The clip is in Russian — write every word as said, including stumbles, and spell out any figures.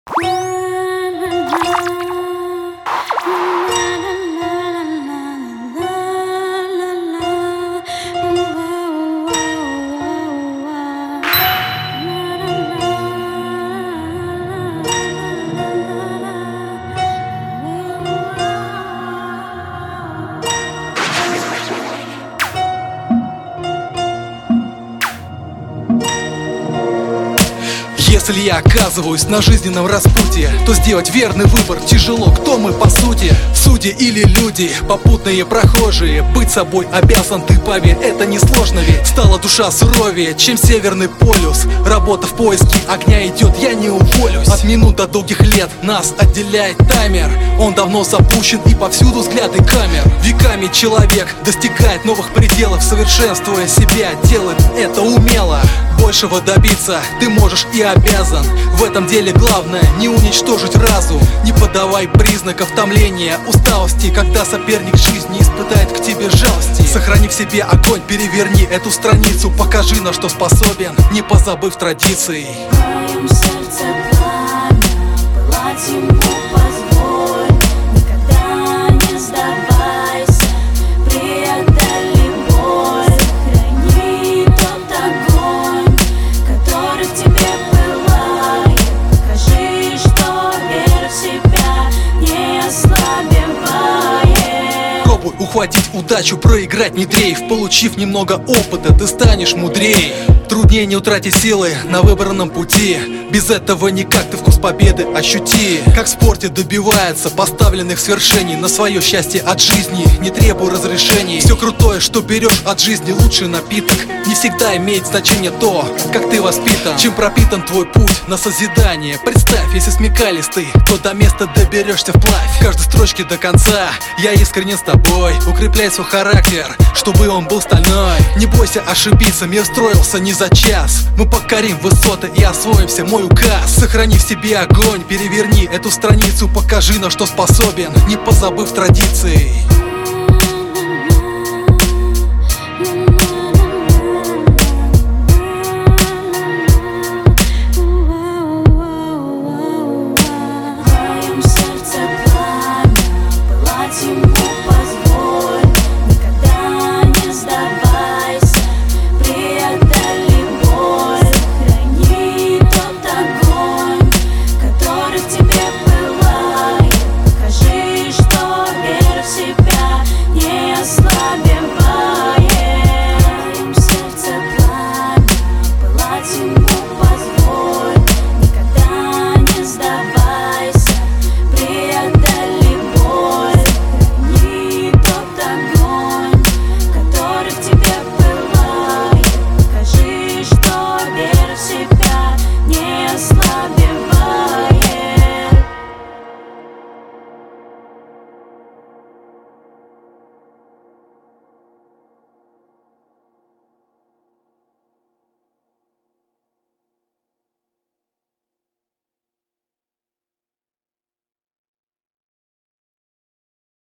Если я оказываюсь на жизненном распутье, то сделать верный выбор тяжело. Кто мы по сути? Судьи или люди, попутные прохожие? Быть собой обязан ты, поверь, это несложно, ведь стала душа суровее, чем северный полюс. Работа в поиске огня идет, я не уволюсь. От минут до долгих лет нас отделяет таймер. Он давно запущен и повсюду взгляды камер. Веками человек достигает новых пределов, совершенствуя себя, делает это умело. Большего добиться ты можешь и обязан. В этом деле главное не уничтожить разум. Не подавай признаков томления, усталости, когда соперник жизни испытает к тебе жалости. Сохрани в себе огонь, переверни эту страницу, покажи, на что способен, не позабыв традиций. В моем сердце пламя, пылать ему позволь. Никогда не сдавайся, преодоли боль. Сохрани тот огонь, который в тебе пылает. Покажи, что вера в себя не ослабевает. Пробуй ухватить удачу, проиграть не дрейф. Получив немного опыта, ты станешь мудрее. Труднее не утратить силы на выбранном пути. Без этого никак ты вкус победы ощути. Как в спорте добивается поставленных свершений. На свое счастье от жизни не требуй разрешений. Все крутое, что берешь от жизни, лучший напиток. Не всегда имеет значение то, как ты воспитан, чем пропитан твой путь на созидание. Представь, если смекалистый, то до места доберешься вплавь. В каждой строчке до конца я искренне с тобой. Укрепляй свой характер, чтобы он был стальной. Не бойся ошибиться, мир строился не за час. Мы покорим высоты и освоимся, мой указ. Сохрани в себе огонь, переверни эту страницу, покажи, на что способен, не позабыв традиций.